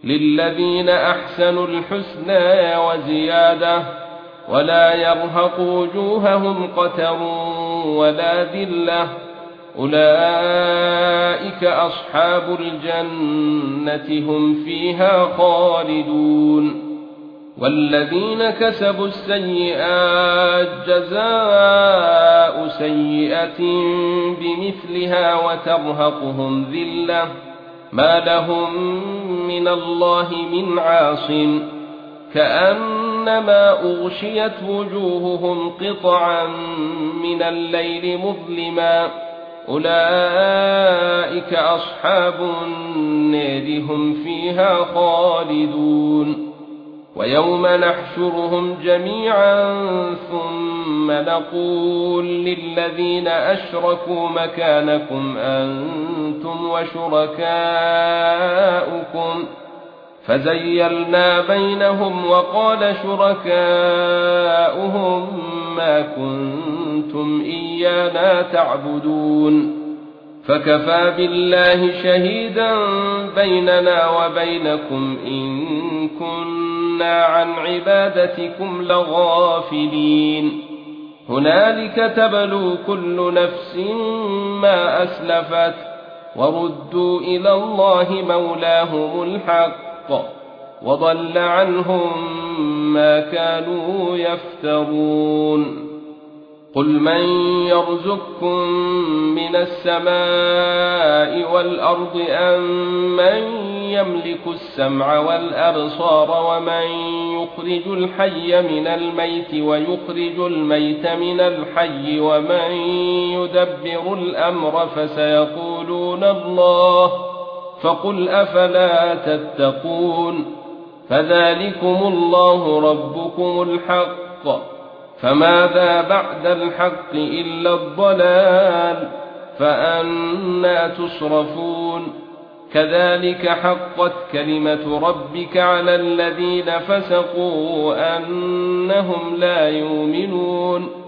للذين أحسنوا الحسنى وزيادة ولا يرهق وجوههم قتر ولا ذلة أولئك أصحاب الجنة هم فيها خالدون والذين كسبوا السيئات جزاء سيئة بمثلها وترهقهم ذلة ما لهم من الله من عاصم كأنما أغشيت وجوههم قطعا من الليل مظلما أولئك أصحاب النار هم فيها خالدون ويوم نحشرهم جميعا ثم نقول للذين أشركوا مكانكم أنتم وشركاؤكم فزيلنا بينهم وقال شركاؤهم ما كنتم إيانا تعبدون فكفى بالله شهيدا بيننا وبينكم إن كنا عن عبادتكم لغافلين هنالك تبلو كل نفس ما أسلفت وردوا إلى الله مولاهم الحق وضل عنهم ما كانوا يفترون قل من يرزقكم من السماء والأرض أم من يملك السمع والأبصار ومن يخرج الحي من الميت ويخرج الميت من الحي ومن يدبر الأمر فسيقولون الله فقل أفلا تتقون فذلكم الله ربكم الحق فماذا بعد الحق إلا الضلال فأنى تصرفون كذلك حقت كلمة ربك على الذين فسقوا أنهم لا يؤمنون